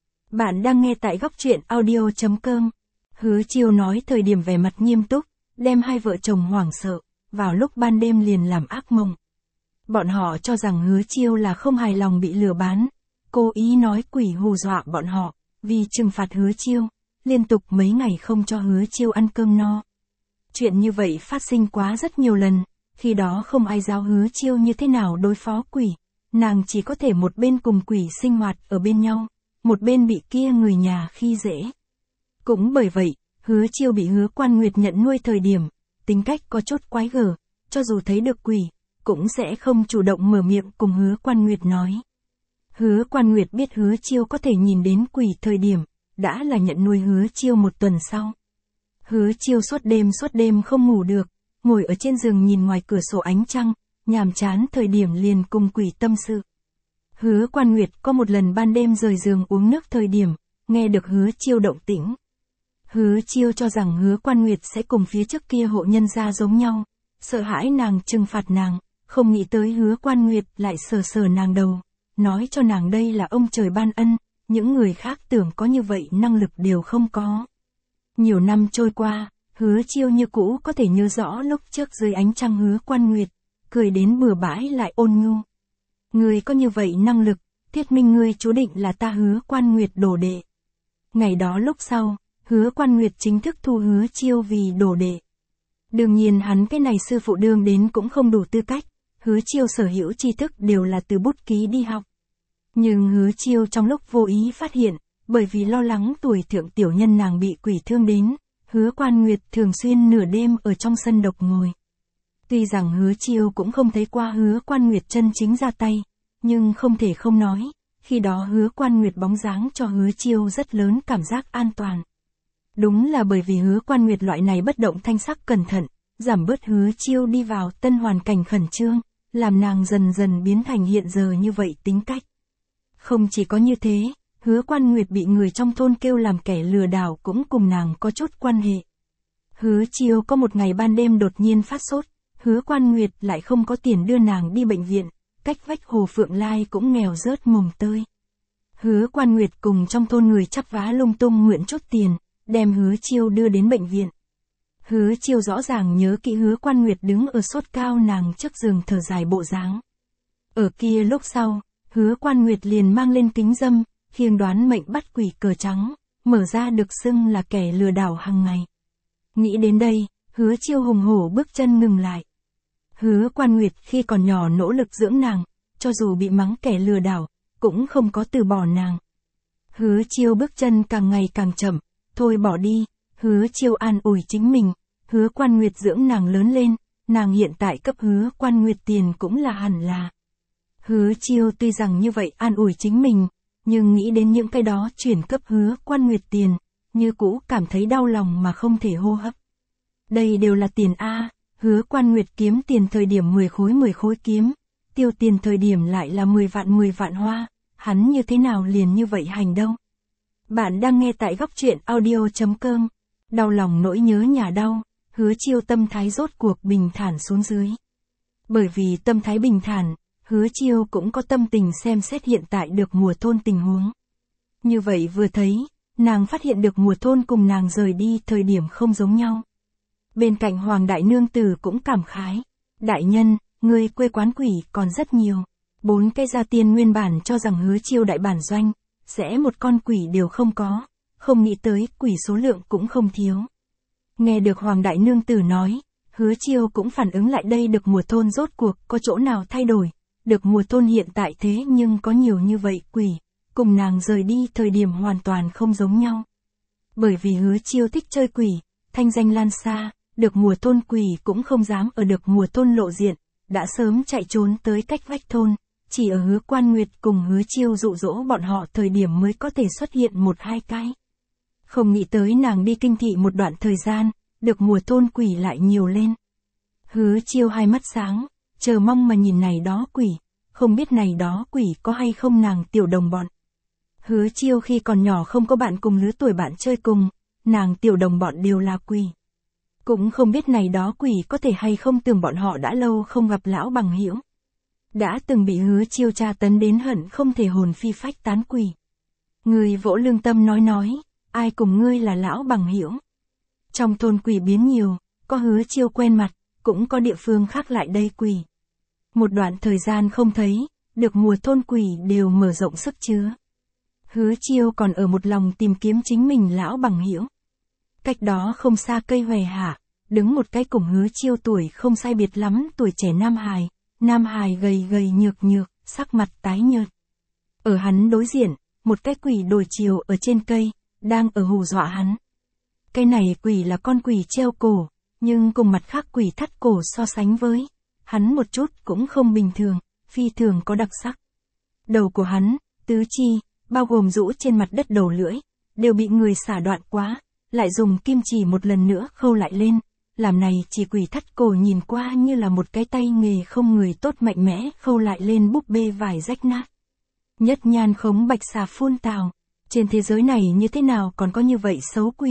Bạn đang nghe tại góc truyện audio chấm com. Hứa Chiêu nói thời điểm vẻ mặt nghiêm túc, đem hai vợ chồng hoảng sợ, vào lúc ban đêm liền làm ác mộng. Bọn họ cho rằng Hứa Chiêu là không hài lòng bị lừa bán, cố ý nói quỷ hù dọa bọn họ, vì trừng phạt Hứa Chiêu, liên tục mấy ngày không cho Hứa Chiêu ăn cơm no. Chuyện như vậy phát sinh quá rất nhiều lần, khi đó không ai giáo Hứa Chiêu như thế nào đối phó quỷ, nàng chỉ có thể một bên cùng quỷ sinh hoạt ở bên nhau, một bên bị kia người nhà khi dễ. Cũng bởi vậy, Hứa Chiêu bị Hứa Quan Nguyệt nhận nuôi thời điểm, tính cách có chút quái gở, cho dù thấy được quỷ, cũng sẽ không chủ động mở miệng cùng Hứa Quan Nguyệt nói. Hứa Quan Nguyệt biết Hứa Chiêu có thể nhìn đến quỷ thời điểm, đã là nhận nuôi Hứa Chiêu một tuần sau. Hứa Chiêu suốt đêm suốt đêm không ngủ được, ngồi ở trên giường nhìn ngoài cửa sổ ánh trăng, nhàm chán thời điểm liền cùng quỷ tâm sự. Hứa Quan Nguyệt có một lần ban đêm rời giường uống nước thời điểm, nghe được Hứa Chiêu động tĩnh. Hứa Chiêu cho rằng Hứa Quan Nguyệt sẽ cùng phía trước kia hộ nhân gia giống nhau, sợ hãi nàng trừng phạt nàng, không nghĩ tới Hứa Quan Nguyệt lại sờ sờ nàng đầu, nói cho nàng đây là ông trời ban ân, những người khác tưởng có như vậy năng lực đều không có. Nhiều năm trôi qua, Hứa Chiêu như cũ có thể nhớ rõ lúc trước dưới ánh trăng Hứa Quan Nguyệt, cười đến bừa bãi lại ôn nhu. Ngươi có như vậy năng lực, thiết minh ngươi chú định là ta Hứa Quan Nguyệt đồ đệ. Ngày đó lúc sau, Hứa Quan Nguyệt chính thức thu Hứa Chiêu vì đồ đệ. Đương nhiên hắn cái này sư phụ đương đến cũng không đủ tư cách, Hứa Chiêu sở hữu tri thức đều là từ bút ký đi học. Nhưng Hứa Chiêu trong lúc vô ý phát hiện, bởi vì lo lắng tuổi thượng tiểu nhân nàng bị quỷ thương đến, Hứa Quan Nguyệt thường xuyên nửa đêm ở trong sân độc ngồi. Tuy rằng Hứa Chiêu cũng không thấy qua Hứa Quan Nguyệt chân chính ra tay, nhưng không thể không nói, khi đó Hứa Quan Nguyệt bóng dáng cho Hứa Chiêu rất lớn cảm giác an toàn. Đúng là bởi vì Hứa Quan Nguyệt loại này bất động thanh sắc cẩn thận, giảm bớt Hứa Chiêu đi vào tân hoàn cảnh khẩn trương, làm nàng dần dần biến thành hiện giờ như vậy tính cách. Không chỉ có như thế, Hứa Quan Nguyệt bị người trong thôn kêu làm kẻ lừa đảo cũng cùng nàng có chút quan hệ. Hứa Chiêu có một ngày ban đêm đột nhiên phát sốt, Hứa Quan Nguyệt lại không có tiền đưa nàng đi bệnh viện, cách vách Hồ Phượng Lai cũng nghèo rớt mồng tơi. Hứa Quan Nguyệt cùng trong thôn người chắp vá lung tung mượn chút tiền, đem Hứa Chiêu đưa đến bệnh viện. Hứa Chiêu rõ ràng nhớ kỹ Hứa Quan Nguyệt đứng ở sốt cao nàng trước giường thở dài bộ dáng. Ở kia lúc sau, Hứa Quan Nguyệt liền mang lên kính dâm, khiêng đoán mệnh bắt quỷ cờ trắng, mở ra được xưng là kẻ lừa đảo hàng ngày. Nghĩ đến đây, Hứa Chiêu hùng hổ bước chân ngừng lại. Hứa Quan Nguyệt khi còn nhỏ nỗ lực dưỡng nàng, cho dù bị mắng kẻ lừa đảo, cũng không có từ bỏ nàng. Hứa Chiêu bước chân càng ngày càng chậm, thôi bỏ đi, Hứa Chiêu an ủi chính mình, Hứa Quan Nguyệt dưỡng nàng lớn lên, nàng hiện tại cấp Hứa Quan Nguyệt tiền cũng là hẳn là. Hứa Chiêu tuy rằng như vậy an ủi chính mình, nhưng nghĩ đến những cái đó chuyển cấp Hứa Quan Nguyệt tiền, như cũ cảm thấy đau lòng mà không thể hô hấp. Đây đều là tiền A, Hứa Quan Nguyệt kiếm tiền thời điểm mười khối mười khối kiếm, tiêu tiền thời điểm lại là mười vạn mười vạn hoa, hắn như thế nào liền như vậy hành đâu. Bạn đang nghe tại góc truyện audio chấm com, đau lòng nỗi nhớ nhà đau, Hứa Chiêu tâm thái rốt cuộc bình thản xuống dưới. Bởi vì tâm thái bình thản, Hứa Chiêu cũng có tâm tình xem xét hiện tại được mùa thôn tình huống. Như vậy vừa thấy, nàng phát hiện được mùa thôn cùng nàng rời đi thời điểm không giống nhau. Bên cạnh Hoàng Đại Nương Tử cũng cảm khái. Đại nhân, người quê quán quỷ còn rất nhiều. Bốn cái gia tiên nguyên bản cho rằng Hứa Chiêu đại bản doanh, sẽ một con quỷ đều không có, không nghĩ tới quỷ số lượng cũng không thiếu. Nghe được Hoàng Đại Nương Tử nói, Hứa Chiêu cũng phản ứng lại đây được mùa thôn rốt cuộc có chỗ nào thay đổi, được mùa thôn hiện tại thế nhưng có nhiều như vậy quỷ, cùng nàng rời đi thời điểm hoàn toàn không giống nhau. Bởi vì Hứa Chiêu thích chơi quỷ, thanh danh lan xa, được mùa thôn quỷ cũng không dám ở được mùa thôn lộ diện, đã sớm chạy trốn tới cách vách thôn, chỉ ở Hứa Quan Nguyệt cùng Hứa Chiêu dụ dỗ bọn họ thời điểm mới có thể xuất hiện một hai cái. Không nghĩ tới nàng đi kinh thị một đoạn thời gian, được mùa thôn quỷ lại nhiều lên. Hứa Chiêu hai mắt sáng, chờ mong mà nhìn này đó quỷ, không biết này đó quỷ có hay không nàng tiểu đồng bọn. Hứa Chiêu khi còn nhỏ không có bạn cùng lứa tuổi bạn chơi cùng, nàng tiểu đồng bọn đều là quỷ. Cũng không biết này đó quỷ có thể hay không tưởng bọn họ đã lâu không gặp lão bằng hữu. Đã từng bị Hứa Chiêu tra tấn đến hận không thể hồn phi phách tán quỷ. Người vỗ lương tâm nói nói, ai cùng ngươi là lão bằng hữu. Trong thôn quỷ biến nhiều, có Hứa Chiêu quen mặt, cũng có địa phương khác lại đây quỷ. Một đoạn thời gian không thấy, được mùa thôn quỷ đều mở rộng sức chứa. Hứa Chiêu còn ở một lòng tìm kiếm chính mình lão bằng hữu. Cách đó không xa cây hòe hạ, đứng một cái cùng Hứa Chiêu tuổi không sai biệt lắm tuổi trẻ nam hài, nam hài gầy gầy nhược nhược, sắc mặt tái nhợt. Ở hắn đối diện, một cái quỷ đổi chiều ở trên cây, đang ở hù dọa hắn. Cái này quỷ là con quỷ treo cổ, nhưng cùng mặt khác quỷ thắt cổ so sánh với, hắn một chút cũng không bình thường, phi thường có đặc sắc. Đầu của hắn, tứ chi, bao gồm rũ trên mặt đất đầu lưỡi, đều bị người xả đoạn quá, lại dùng kim chỉ một lần nữa khâu lại lên, làm này chỉ quỷ thắt cổ nhìn qua như là một cái tay nghề không người tốt mạnh mẽ khâu lại lên búp bê vải rách nát. Nhất nhan khống bạch xà phun tào, trên thế giới này như thế nào còn có như vậy xấu quỷ.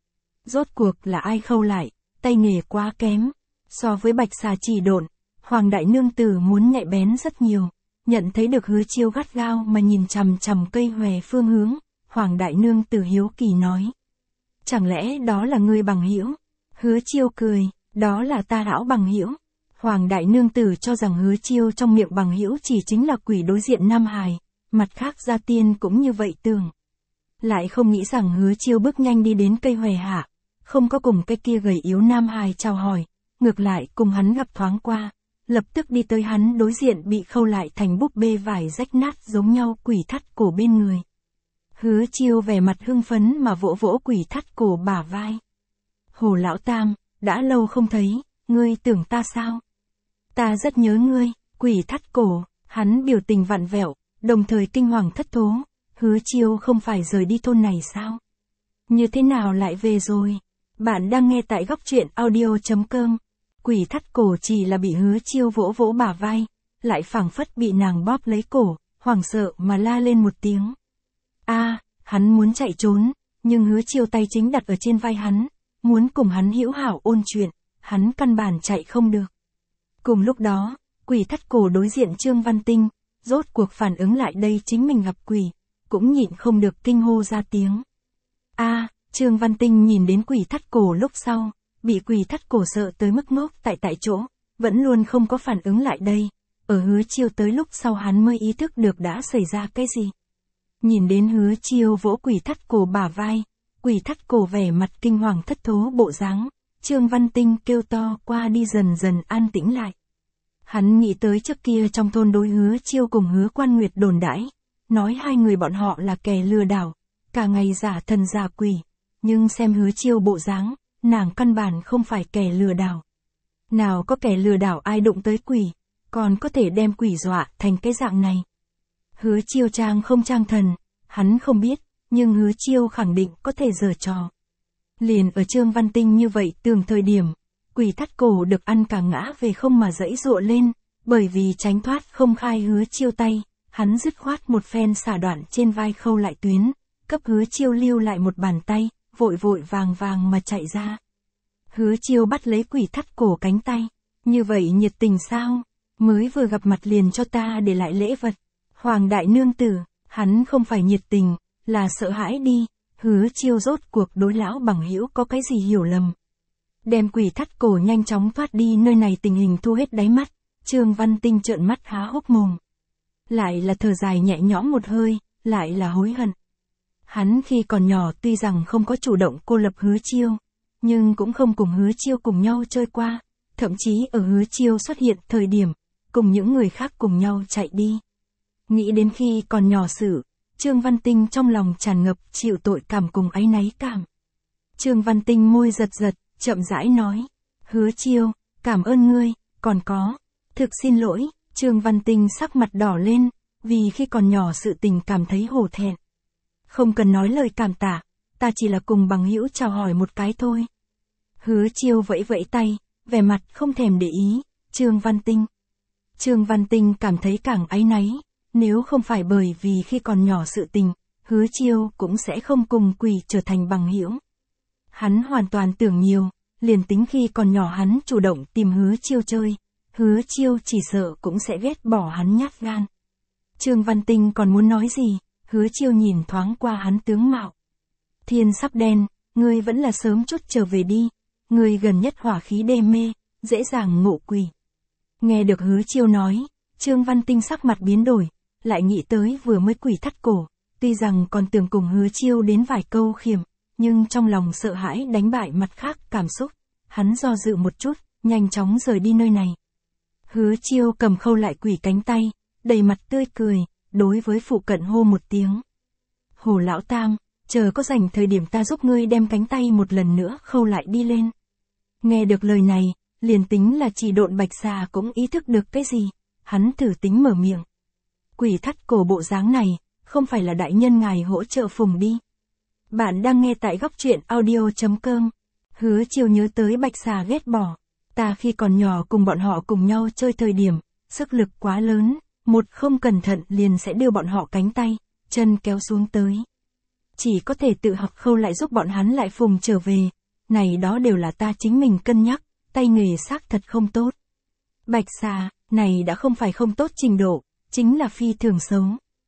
Rốt cuộc là ai khâu lại, tay nghề quá kém, so với bạch xà chỉ độn, Hoàng Đại Nương Tử muốn nhạy bén rất nhiều, nhận thấy được Hứa Chiêu gắt gao mà nhìn chằm chằm cây hòe phương hướng, Hoàng Đại Nương Tử hiếu kỳ nói. Chẳng lẽ đó là ngươi bằng hữu? Hứa Chiêu cười, đó là ta lão bằng hữu. Hoàng Đại Nương Tử cho rằng Hứa Chiêu trong miệng bằng hữu chỉ chính là quỷ đối diện nam hài, mặt khác gia tiên cũng như vậy tưởng. Lại không nghĩ rằng Hứa Chiêu bước nhanh đi đến cây hòe hạ, không có cùng cái kia gầy yếu nam hài chào hỏi, ngược lại cùng hắn gặp thoáng qua, lập tức đi tới hắn đối diện bị khâu lại thành búp bê vải rách nát giống nhau quỷ thắt cổ bên người. Hứa Chiêu vẻ mặt hưng phấn mà vỗ vỗ quỷ thắt cổ bả vai. Hồ lão tam, đã lâu không thấy, ngươi tưởng ta sao? Ta rất nhớ ngươi, quỷ thắt cổ, hắn biểu tình vặn vẹo, đồng thời kinh hoàng thất thố, Hứa Chiêu không phải rời đi thôn này sao? Như thế nào lại về rồi? Bạn đang nghe tại góc truyện audio chấm com. Quỷ thắt cổ chỉ là bị Hứa Chiêu vỗ vỗ bả vai, lại phảng phất bị nàng bóp lấy cổ, hoảng sợ mà la lên một tiếng. A, hắn muốn chạy trốn, nhưng Hứa Chiêu tay chính đặt ở trên vai hắn, muốn cùng hắn hữu hảo ôn chuyện, hắn căn bản chạy không được. Cùng lúc đó, quỷ thắt cổ đối diện Trương Văn Tinh, rốt cuộc phản ứng lại đây chính mình gặp quỷ, cũng nhịn không được kinh hô ra tiếng. A, Trương Văn Tinh nhìn đến quỷ thắt cổ lúc sau, bị quỷ thắt cổ sợ tới mức ngốc tại tại chỗ, vẫn luôn không có phản ứng lại đây, ở Hứa Chiêu tới lúc sau hắn mới ý thức được đã xảy ra cái gì. Nhìn đến Hứa Chiêu vỗ quỷ thắt cổ bả vai, quỷ thắt cổ vẻ mặt kinh hoàng thất thố bộ dáng, Trương Văn Tinh kêu to qua đi dần dần an tĩnh lại. Hắn nghĩ tới trước kia trong thôn đối Hứa Chiêu cùng Hứa Quan Nguyệt đồn đãi, nói hai người bọn họ là kẻ lừa đảo, cả ngày giả thần giả quỷ, nhưng xem Hứa Chiêu bộ dáng, nàng căn bản không phải kẻ lừa đảo. Nào có kẻ lừa đảo ai đụng tới quỷ, còn có thể đem quỷ dọa thành cái dạng này. Hứa Chiêu trang không trang thần, hắn không biết, nhưng Hứa Chiêu khẳng định có thể giở trò. Liền ở Trương Văn Tinh như vậy tưởng thời điểm, quỷ thắt cổ được ăn cả ngã về không mà dãy dụa lên, bởi vì tránh thoát không khai Hứa Chiêu tay, hắn dứt khoát một phen xả đoạn trên vai khâu lại tuyến, cấp Hứa Chiêu lưu lại một bàn tay, vội vội vàng vàng mà chạy ra. Hứa Chiêu bắt lấy quỷ thắt cổ cánh tay, như vậy nhiệt tình sao, mới vừa gặp mặt liền cho ta để lại lễ vật. Hoàng đại nương tử, hắn không phải nhiệt tình, là sợ hãi đi, Hứa Chiêu rốt cuộc đối lão bằng hữu có cái gì hiểu lầm. Đem quỷ thắt cổ nhanh chóng thoát đi nơi này tình hình thu hết đáy mắt, Trương Văn Tinh trợn mắt há hốc mồm. Lại là thở dài nhẹ nhõm một hơi, lại là hối hận. Hắn khi còn nhỏ tuy rằng không có chủ động cô lập Hứa Chiêu, nhưng cũng không cùng Hứa Chiêu cùng nhau chơi qua, thậm chí ở Hứa Chiêu xuất hiện thời điểm, cùng những người khác cùng nhau chạy đi. Nghĩ đến khi còn nhỏ sự, Trương Văn Tinh trong lòng tràn ngập chịu tội cảm cùng áy náy cảm. Trương Văn Tinh môi giật giật, chậm rãi nói, Hứa Chiêu, cảm ơn ngươi, còn có, thực xin lỗi, Trương Văn Tinh sắc mặt đỏ lên, vì khi còn nhỏ sự tình cảm thấy hổ thẹn. Không cần nói lời cảm tạ, ta chỉ là cùng bằng hữu chào hỏi một cái thôi. Hứa Chiêu vẫy vẫy tay, vẻ mặt không thèm để ý, Trương Văn Tinh. Trương Văn Tinh cảm thấy càng áy náy, nếu không phải bởi vì khi còn nhỏ sự tình, Hứa Chiêu cũng sẽ không cùng quỷ trở thành bằng hữu. Hắn hoàn toàn tưởng nhiều, liền tính khi còn nhỏ hắn chủ động tìm Hứa Chiêu chơi, Hứa Chiêu chỉ sợ cũng sẽ ghét bỏ hắn nhát gan. Trương Văn Tinh còn muốn nói gì, Hứa Chiêu nhìn thoáng qua hắn tướng mạo. Thiên sắp đen, ngươi vẫn là sớm chút trở về đi, ngươi gần nhất hỏa khí đê mê, dễ dàng ngộ quỷ. Nghe được Hứa Chiêu nói, Trương Văn Tinh sắc mặt biến đổi, lại nghĩ tới vừa mới quỷ thắt cổ, tuy rằng còn tưởng cùng Hứa Chiêu đến vài câu khiểm, nhưng trong lòng sợ hãi đánh bại mặt khác cảm xúc, hắn do dự một chút, nhanh chóng rời đi nơi này. Hứa Chiêu cầm khâu lại quỷ cánh tay, đầy mặt tươi cười, đối với phụ cận hô một tiếng. Hồ lão tam, chờ có rảnh thời điểm ta giúp ngươi đem cánh tay một lần nữa khâu lại đi lên. Nghe được lời này, liền tính là chỉ độn bạch xà cũng ý thức được cái gì, hắn thử tính mở miệng. Quỷ thắt cổ bộ dáng này, không phải là đại nhân ngài hỗ trợ phùng đi. Bạn đang nghe tại góc truyện audio chấm com. Hứa Chiêu nhớ tới bạch xà ghét bỏ. Ta khi còn nhỏ cùng bọn họ cùng nhau chơi thời điểm, sức lực quá lớn, một không cẩn thận liền sẽ đưa bọn họ cánh tay, chân kéo xuống tới. Chỉ có thể tự học khâu lại giúp bọn hắn lại phùng trở về. Này đó đều là ta chính mình cân nhắc, tay nghề xác thật không tốt. Bạch xà, này đã không phải không tốt trình độ, chính là phi thường xấu.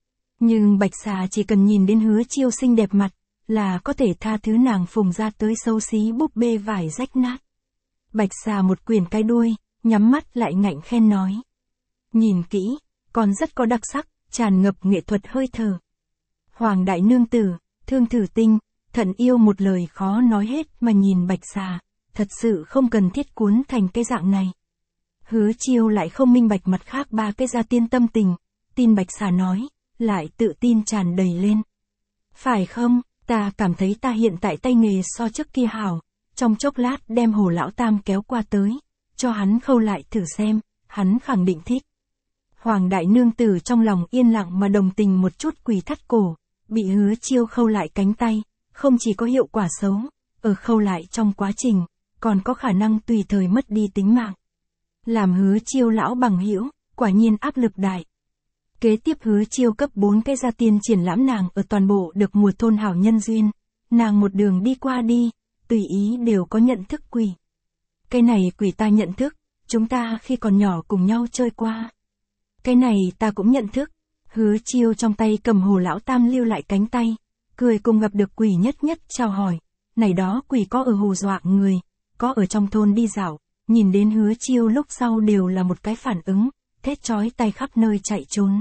Nhưng bạch xà chỉ cần nhìn đến Hứa Chiêu xinh đẹp mặt, là có thể tha thứ nàng phùng ra tới xấu xí búp bê vải rách nát. Bạch xà một quyền cái đuôi, nhắm mắt lại ngạnh khen nói. Nhìn kỹ, còn rất có đặc sắc, tràn ngập nghệ thuật hơi thở. Hoàng đại nương tử, thương thử tinh, thận yêu một lời khó nói hết mà nhìn bạch xà, thật sự không cần thiết cuốn thành cái dạng này. Hứa Chiêu lại không minh bạch mặt khác ba cái gia tiên tâm tình, tin bạch xà nói, lại tự tin tràn đầy lên. Phải không, ta cảm thấy ta hiện tại tay nghề so trước kia hảo, trong chốc lát đem Hồ lão tam kéo qua tới, cho hắn khâu lại thử xem, hắn khẳng định thích. Hoàng đại nương tử trong lòng yên lặng mà đồng tình một chút quỷ thắt cổ, bị Hứa Chiêu khâu lại cánh tay, không chỉ có hiệu quả xấu, ở khâu lại trong quá trình, còn có khả năng tùy thời mất đi tính mạng. Làm Hứa Chiêu lão bằng hữu, quả nhiên áp lực đại. Kế tiếp Hứa Chiêu cấp bốn cái gia tiên triển lãm nàng ở toàn bộ được mùa thôn hảo nhân duyên. Nàng một đường đi qua đi, tùy ý đều có nhận thức quỷ. Cái này quỷ ta nhận thức, chúng ta khi còn nhỏ cùng nhau chơi qua. Cái này ta cũng nhận thức. Hứa Chiêu trong tay cầm Hồ Lão Tam lưu lại cánh tay, cười cùng gặp được quỷ nhất nhất chào hỏi. Này đó quỷ có ở hồ dọa người, có ở trong thôn đi dạo, nhìn đến Hứa Chiêu lúc sau đều là một cái phản ứng, thét chói tay khắp nơi chạy trốn.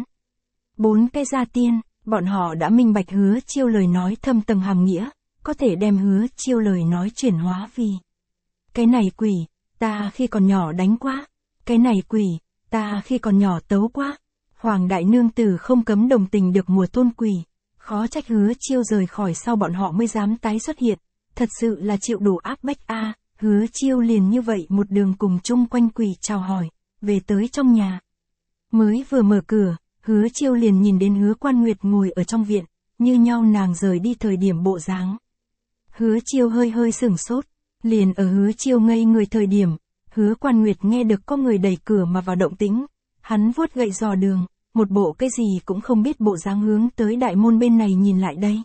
Bốn cái gia tiên, bọn họ đã minh bạch Hứa Chiêu lời nói thâm tầng hàm nghĩa, có thể đem Hứa Chiêu lời nói chuyển hóa vì: cái này quỷ, ta khi còn nhỏ đánh quá. Cái này quỷ, ta khi còn nhỏ tấu quá. Hoàng đại nương tử không cấm đồng tình được mùa thôn quỷ. Khó trách Hứa Chiêu rời khỏi sau bọn họ mới dám tái xuất hiện. Thật sự là chịu đủ áp bách a. À, Hứa Chiêu liền như vậy một đường cùng chung quanh quỷ chào hỏi, về tới trong nhà. Mới vừa mở cửa, Hứa Chiêu liền nhìn đến Hứa Quan Nguyệt ngồi ở trong viện, như nhau nàng rời đi thời điểm bộ dáng. Hứa Chiêu hơi hơi sửng sốt, liền ở Hứa Chiêu ngây người thời điểm, Hứa Quan Nguyệt nghe được có người đẩy cửa mà vào động tĩnh, hắn vuốt gậy dò đường, một bộ cái gì cũng không biết bộ dáng hướng tới đại môn bên này nhìn lại đây.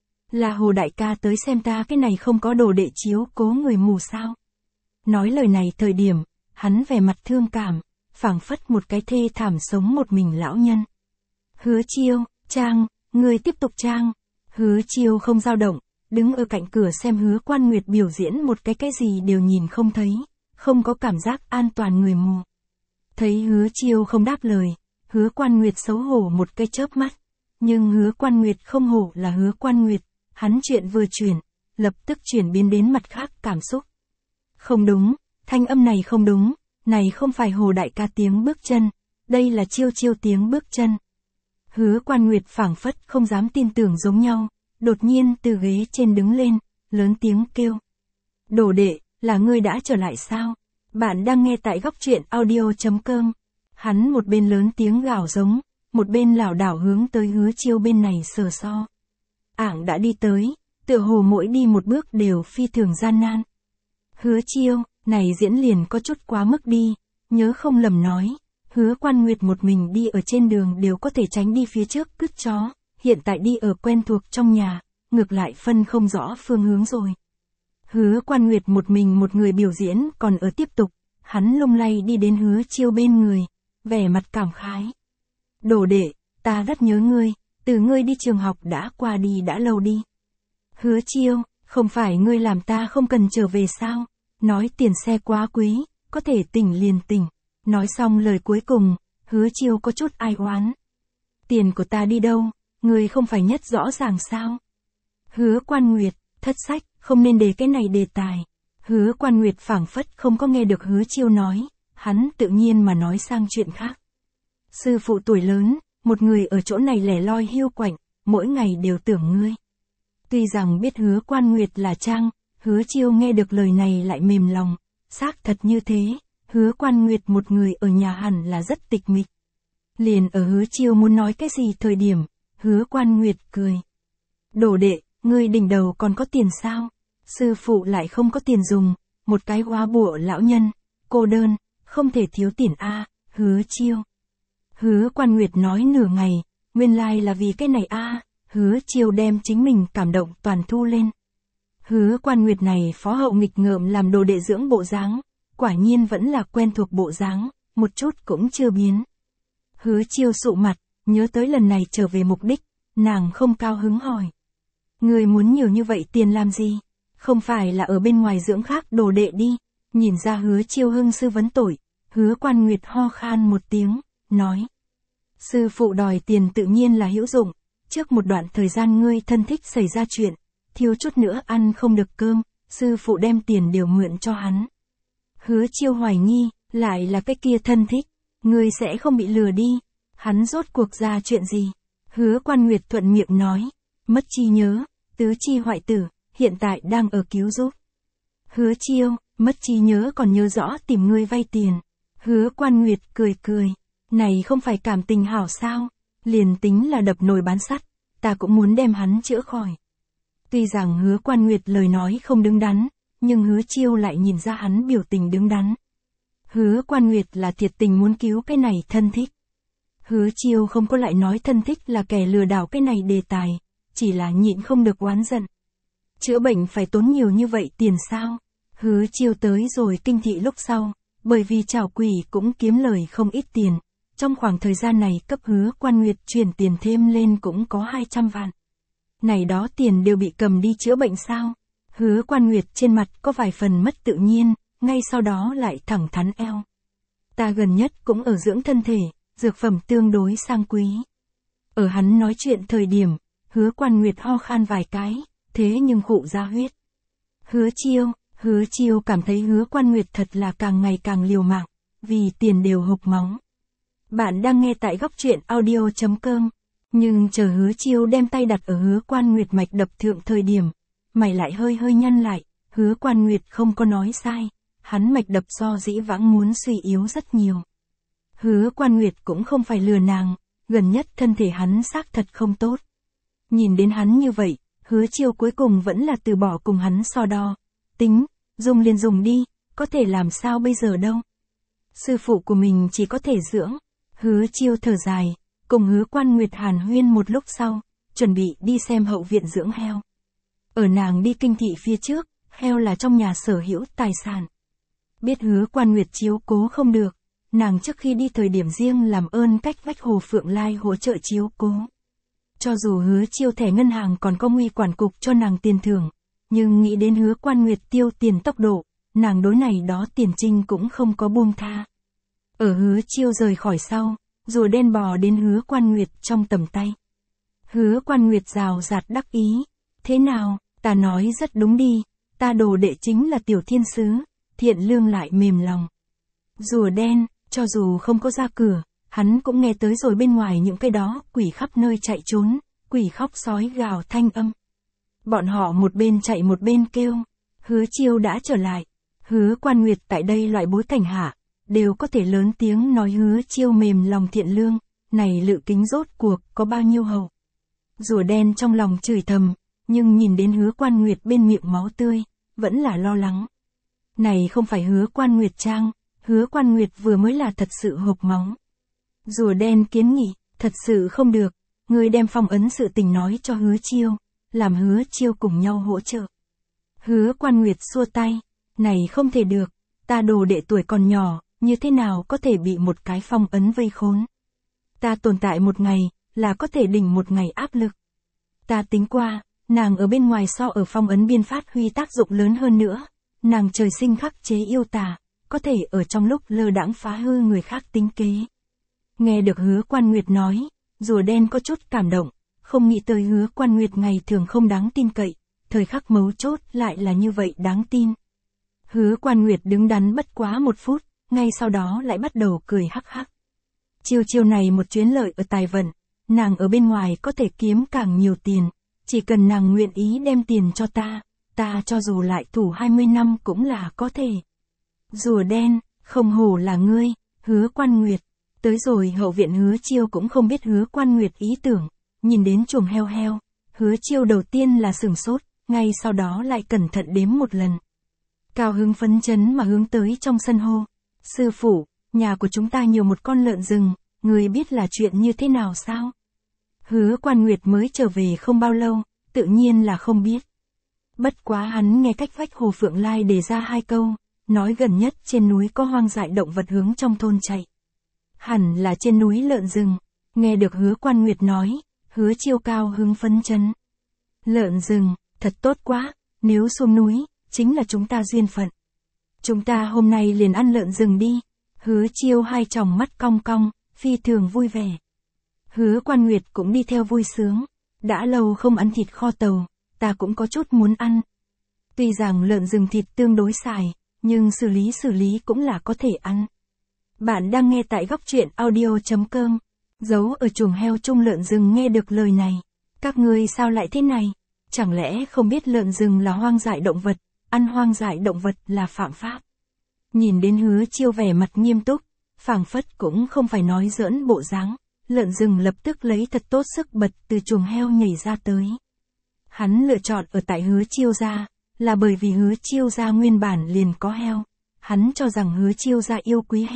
Là Hồ đại ca tới xem ta cái này không có đồ đệ chiếu cố người mù sao? Nói lời này thời điểm, hắn vẻ mặt thương cảm, phảng phất một cái thê thảm sống một mình lão nhân. Hứa Chiêu, trang, người tiếp tục trang. Hứa Chiêu không dao động, đứng ở cạnh cửa xem Hứa Quan Nguyệt biểu diễn một cái cái gì đều nhìn không thấy, không có cảm giác an toàn người mù. Thấy Hứa Chiêu không đáp lời, Hứa Quan Nguyệt xấu hổ một cái chớp mắt. Nhưng Hứa Quan Nguyệt không hổ là Hứa Quan Nguyệt, hắn chuyện vừa chuyển, lập tức chuyển biến đến mặt khác cảm xúc. Không đúng, thanh âm này không đúng, này không phải Hồ đại ca tiếng bước chân, đây là Chiêu Chiêu tiếng bước chân. Hứa Quan Nguyệt phảng phất không dám tin tưởng giống nhau, đột nhiên từ ghế trên đứng lên, lớn tiếng kêu. Đồ đệ, là ngươi đã trở lại sao? Bạn đang nghe tại góc truyện audio chấm com. Hắn một bên lớn tiếng gào giống, một bên lảo đảo hướng tới Hứa Chiêu bên này sờ so. Ảng đã đi tới, tựa hồ mỗi đi một bước đều phi thường gian nan. Hứa Chiêu, này diễn liền có chút quá mức đi, nhớ không lầm nói, Hứa Quan Nguyệt một mình đi ở trên đường đều có thể tránh đi phía trước cứt chó, hiện tại đi ở quen thuộc trong nhà, ngược lại phân không rõ phương hướng rồi. Hứa Quan Nguyệt một mình một người biểu diễn còn ở tiếp tục, hắn lung lay đi đến Hứa Chiêu bên người, vẻ mặt cảm khái. Đồ đệ, ta rất nhớ ngươi, từ ngươi đi trường học đã qua đi đã lâu đi. Hứa Chiêu, không phải ngươi làm ta không cần trở về sao? Nói tiền xe quá quý, có thể tỉnh liền tỉnh. Nói xong lời cuối cùng, Hứa Chiêu có chút ai oán. Tiền của ta đi đâu, ngươi không phải nhất rõ ràng sao? Hứa Quan Nguyệt, thất sách, không nên đề cái này đề tài. Hứa Quan Nguyệt phảng phất không có nghe được Hứa Chiêu nói, hắn tự nhiên mà nói sang chuyện khác. Sư phụ tuổi lớn, một người ở chỗ này lẻ loi hiu quạnh, mỗi ngày đều tưởng ngươi. Tuy rằng biết Hứa Quan Nguyệt là trang, Hứa Chiêu nghe được lời này lại mềm lòng, xác thật như thế, Hứa Quan Nguyệt một người ở nhà hẳn là rất tịch mịch. Liền ở Hứa Chiêu muốn nói cái gì thời điểm, Hứa Quan Nguyệt cười. Đồ đệ, ngươi đỉnh đầu còn có tiền sao? Sư phụ lại không có tiền dùng, một cái góa bụa lão nhân, cô đơn, không thể thiếu tiền a. Hứa Chiêu. Hứa Quan Nguyệt nói nửa ngày, nguyên lai là vì cái này a. Hứa Chiêu đem chính mình cảm động toàn thu lên. Hứa Quan Nguyệt này phó hậu nghịch ngợm làm đồ đệ dưỡng bộ dáng, quả nhiên vẫn là quen thuộc bộ dáng, một chút cũng chưa biến. Hứa Chiêu sụ mặt, nhớ tới lần này trở về mục đích, nàng không cao hứng hỏi. Người muốn nhiều như vậy tiền làm gì? Không phải là ở bên ngoài dưỡng khác đồ đệ đi. Nhìn ra Hứa Chiêu hưng sư vấn tội, Hứa Quan Nguyệt ho khan một tiếng, nói. Sư phụ đòi tiền tự nhiên là hữu dụng, trước một đoạn thời gian ngươi thân thích xảy ra chuyện, thiếu chút nữa ăn không được cơm, sư phụ đem tiền đều mượn cho hắn. Hứa Chiêu hoài nghi, lại là cái kia thân thích, ngươi sẽ không bị lừa đi, hắn rốt cuộc ra chuyện gì? Hứa Quan Nguyệt thuận miệng nói, mất trí nhớ, tứ chi hoại tử, hiện tại đang ở cứu giúp. Hứa Chiêu, mất trí nhớ còn nhớ rõ tìm ngươi vay tiền. Hứa Quan Nguyệt cười cười, này không phải cảm tình hảo sao, liền tính là đập nồi bán sắt, ta cũng muốn đem hắn chữa khỏi. Tuy rằng Hứa Quan Nguyệt lời nói không đứng đắn, nhưng Hứa Chiêu lại nhìn ra hắn biểu tình đứng đắn. Hứa Quan Nguyệt là thiệt tình muốn cứu cái này thân thích. Hứa Chiêu không có lại nói thân thích là kẻ lừa đảo cái này đề tài, chỉ là nhịn không được oán giận. Chữa bệnh phải tốn nhiều như vậy tiền sao? Hứa Chiêu tới rồi kinh thị lúc sau, bởi vì Trảo Quỷ cũng kiếm lời không ít tiền. Trong khoảng thời gian này cấp Hứa Quan Nguyệt chuyển tiền thêm lên cũng có hai trăm vạn. Này đó tiền đều bị cầm đi chữa bệnh sao? Hứa Quan Nguyệt trên mặt có vài phần mất tự nhiên, ngay sau đó lại thẳng thắn eo. Ta gần nhất cũng ở dưỡng thân thể, dược phẩm tương đối sang quý. Ở hắn nói chuyện thời điểm, Hứa Quan Nguyệt ho khan vài cái, thế nhưng khụ ra huyết. Hứa Chiêu, Hứa Chiêu cảm thấy Hứa Quan Nguyệt thật là càng ngày càng liều mạng, vì tiền đều hộc máu. Bạn đang nghe tại góc truyện audio chấm com, nhưng chờ Hứa Chiêu đem tay đặt ở Hứa Quan Nguyệt mạch đập thượng thời điểm, mày lại hơi hơi nhăn lại, Hứa Quan Nguyệt không có nói sai, hắn mạch đập do dĩ vãng muốn suy yếu rất nhiều. Hứa Quan Nguyệt cũng không phải lừa nàng, gần nhất thân thể hắn xác thật không tốt. Nhìn đến hắn như vậy, Hứa Chiêu cuối cùng vẫn là từ bỏ cùng hắn so đo. Tính, dùng liền dùng đi, có thể làm sao bây giờ đâu. Sư phụ của mình chỉ có thể dưỡng. Hứa Chiêu thở dài, cùng Hứa Quan Nguyệt hàn huyên một lúc sau, chuẩn bị đi xem hậu viện dưỡng heo. Ở nàng đi kinh thị phía trước, heo là trong nhà sở hữu tài sản. Biết Hứa Quan Nguyệt chiếu cố không được, nàng trước khi đi thời điểm riêng làm ơn cách vách Hồ Phượng Lai hỗ trợ chiếu cố. Cho dù Hứa Chiêu thẻ ngân hàng còn có Nguy quản cục cho nàng tiền thưởng, nhưng nghĩ đến Hứa Quan Nguyệt tiêu tiền tốc độ, nàng đối này đó tiền trinh cũng không có buông tha. Ở Hứa Chiêu rời khỏi sau, rùa đen bò đến Hứa Quan Nguyệt trong tầm tay. Hứa Quan Nguyệt rào rạt đắc ý, thế nào, ta nói rất đúng đi, ta đồ đệ chính là tiểu thiên sứ, thiện lương lại mềm lòng. Rùa đen, cho dù không có ra cửa, hắn cũng nghe tới rồi bên ngoài những cái đó quỷ khắp nơi chạy trốn, quỷ khóc sói gào thanh âm. Bọn họ một bên chạy một bên kêu, Hứa Chiêu đã trở lại. Hứa Quan Nguyệt tại đây loại bối cảnh hạ, đều có thể lớn tiếng nói Hứa Chiêu mềm lòng thiện lương, này Lự Kính rốt cuộc có bao nhiêu hầu. Rùa đen trong lòng chửi thầm, nhưng nhìn đến Hứa Quan Nguyệt bên miệng máu tươi, vẫn là lo lắng. Này không phải Hứa Quan Nguyệt trang, Hứa Quan Nguyệt vừa mới là thật sự hộc máu. Rùa đen kiến nghị, thật sự không được, người đem phong ấn sự tình nói cho Hứa Chiêu, làm Hứa Chiêu cùng nhau hỗ trợ. Hứa Quan Nguyệt xua tay, này không thể được, ta đồ đệ tuổi còn nhỏ, như thế nào có thể bị một cái phong ấn vây khốn. Ta tồn tại một ngày, là có thể đỉnh một ngày áp lực. Ta tính qua, nàng ở bên ngoài so ở phong ấn biên phát huy tác dụng lớn hơn nữa, nàng trời sinh khắc chế yêu tà, có thể ở trong lúc lơ đãng phá hư người khác tính kế. Nghe được Hứa Quan Nguyệt nói, rùa đen có chút cảm động, không nghĩ tới Hứa Quan Nguyệt ngày thường không đáng tin cậy, thời khắc mấu chốt lại là như vậy đáng tin. Hứa Quan Nguyệt đứng đắn bất quá một phút, ngay sau đó lại bắt đầu cười hắc hắc. Chiêu chiêu này một chuyến lợi ở tài vận, nàng ở bên ngoài có thể kiếm càng nhiều tiền, chỉ cần nàng nguyện ý đem tiền cho ta, ta cho dù lại thủ hai mươi năm cũng là có thể. Rùa đen, không hổ là ngươi, Hứa Quan Nguyệt. Tới rồi hậu viện Hứa Chiêu cũng không biết Hứa Quan Nguyệt ý tưởng, nhìn đến chuồng heo heo, Hứa Chiêu đầu tiên là sửng sốt, ngay sau đó lại cẩn thận đếm một lần. Cao hứng phấn chấn mà hướng tới trong sân hô, sư phụ, nhà của chúng ta nhiều một con lợn rừng, người biết là chuyện như thế nào sao? Hứa Quan Nguyệt mới trở về không bao lâu, tự nhiên là không biết. Bất quá hắn nghe cách vách Hồ Phượng Lai đề ra hai câu, nói gần nhất trên núi có hoang dại động vật hướng trong thôn chạy. Hẳn là trên núi lợn rừng, nghe được Hứa Quan Nguyệt nói, Hứa Chiêu cao hứng phấn chấn. Lợn rừng, thật tốt quá, nếu xuống núi, chính là chúng ta duyên phận. Chúng ta hôm nay liền ăn lợn rừng đi. Hứa Chiêu hai tròng mắt cong cong, phi thường vui vẻ. Hứa Quan Nguyệt cũng đi theo vui sướng. Đã lâu không ăn thịt kho tàu, ta cũng có chút muốn ăn. Tuy rằng lợn rừng thịt tương đối xài, nhưng xử lý xử lý cũng là có thể ăn. Bạn đang nghe tại góc truyện audio chấm com. Giấu ở chuồng heo chung lợn rừng nghe được lời này. Các ngươi sao lại thế này? Chẳng lẽ không biết lợn rừng là hoang dại động vật, ăn hoang dại động vật là phạm pháp? Nhìn đến Hứa Chiêu vẻ mặt nghiêm túc, phảng phất cũng không phải nói giỡn bộ dáng, lợn rừng lập tức lấy thật tốt sức bật từ chuồng heo nhảy ra tới. Hắn lựa chọn ở tại Hứa Chiêu gia, là bởi vì Hứa Chiêu gia nguyên bản liền có heo. Hắn cho rằng Hứa Chiêu gia yêu quý heo,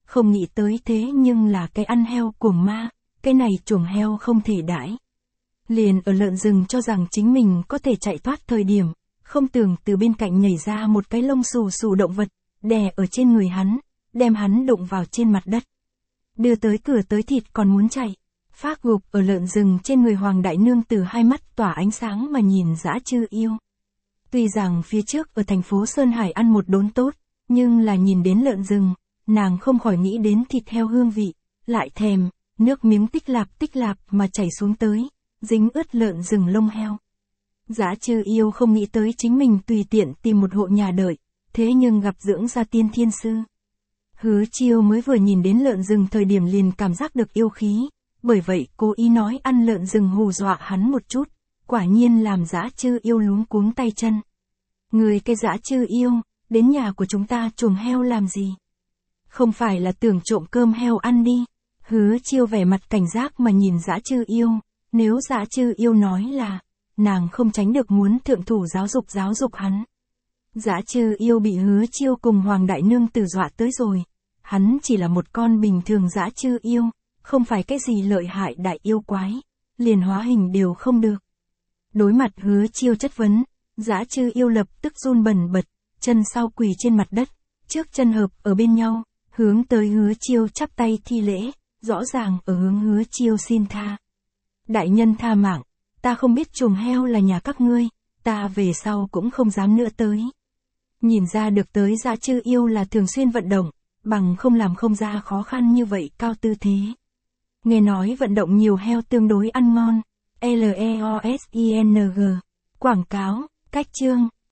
không nghĩ tới thế nhưng là cái ăn heo cuồng ma, cái này chuồng heo không thể đãi. Liền ở lợn rừng cho rằng chính mình có thể chạy thoát thời điểm, không tưởng từ bên cạnh nhảy ra một cái lông xù xù động vật, đè ở trên người hắn, đem hắn đụng vào trên mặt đất. Đưa tới cửa tới thịt còn muốn chạy. Phác gục ở lợn rừng trên người Hoàng Đại Nương từ hai mắt tỏa ánh sáng mà nhìn Dã Trư Yêu. Tuy rằng phía trước ở thành phố Sơn Hải ăn một đốn tốt, nhưng là nhìn đến lợn rừng, nàng không khỏi nghĩ đến thịt heo hương vị, lại thèm, nước miếng tích lạp tích lạp mà chảy xuống tới, dính ướt lợn rừng lông heo. Dã Trư Yêu không nghĩ tới chính mình tùy tiện tìm một hộ nhà đợi, thế nhưng gặp dưỡng gia tiên thiên sư. Hứa Chiêu mới vừa nhìn đến lợn rừng thời điểm liền cảm giác được yêu khí, bởi vậy cố ý nói ăn lợn rừng hù dọa hắn một chút, quả nhiên làm Dã Trư Yêu luống cuống tay chân. Người cái Dã Trư Yêu, đến nhà của chúng ta chuồng heo làm gì? Không phải là tưởng trộm cơm heo ăn đi. Hứa Chiêu vẻ mặt cảnh giác mà nhìn Dã Trư Yêu, nếu Dã Trư Yêu nói là, nàng không tránh được muốn thượng thủ giáo dục giáo dục hắn. Dã Trư Yêu bị Hứa Chiêu cùng Hoàng Đại Nương tử dọa tới rồi, hắn chỉ là một con bình thường Dã Trư Yêu, không phải cái gì lợi hại đại yêu quái, liền hóa hình đều không được. Đối mặt Hứa Chiêu chất vấn, Dã Trư Yêu lập tức run bần bật, chân sau quỳ trên mặt đất, trước chân hợp ở bên nhau, hướng tới Hứa Chiêu chắp tay thi lễ, rõ ràng ở hướng Hứa Chiêu xin tha. Đại nhân tha mạng, ta không biết chuồng heo là nhà các ngươi, ta về sau cũng không dám nữa tới. Nhìn ra được tới Dã Trư Yêu là thường xuyên vận động, bằng không làm không ra khó khăn như vậy cao tư thế. Nghe nói vận động nhiều heo tương đối ăn ngon. L E O S I N G. Quảng cáo, cách chương.